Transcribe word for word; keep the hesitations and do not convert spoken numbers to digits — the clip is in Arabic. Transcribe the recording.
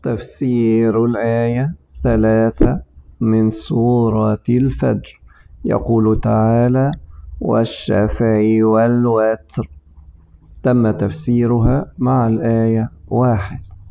تفسير الآية ثلاثة من سورة الفجر. يقول تعالى: والشفع والوتر. تم تفسيرها مع الآية واحد.